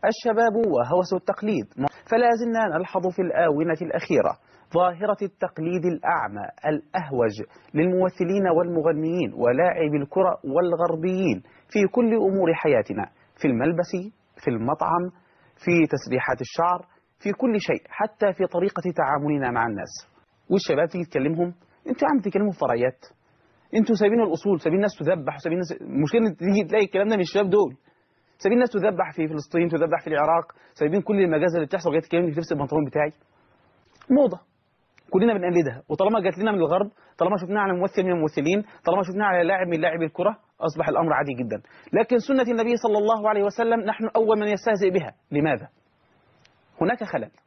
الشباب وهوس التقليد. فلا زلنا نلحظ في الآونة الأخيرة ظاهرة التقليد الأعمى الأهوج للممثلين والمغنيين ولاعبي الكرة والغربيين في كل أمور حياتنا، في الملبس، في المطعم، في تسريحات الشعر، في كل شيء، حتى في طريقة تعاملنا مع الناس. والشباب تيجي تكلمهم، انتوا عم تكلموا في فرعيات، انتوا سايبين الأصول، سايبين الناس تذبح، وسايبين الناس، المشكلة تيجي تلاقي الكلام ده من الشباب دول، سايبين الناس تذبح في فلسطين، تذبح في العراق، سايبين كل المجازر اللي بتحصل، جاي تكلمني في لبس البنطلون بتاعي. موضة كلنا بنقلدها، وطالما جات لنا من الغرب، طالما شفناها على ممثل من الممثلين، طالما شفناها على لاعب من لاعبي الكرة، أصبح الأمر عادي جدا. لكن سنة النبي صلى الله عليه وسلم نحن أول من يستهزئ بها. لماذا؟ هناك خلل.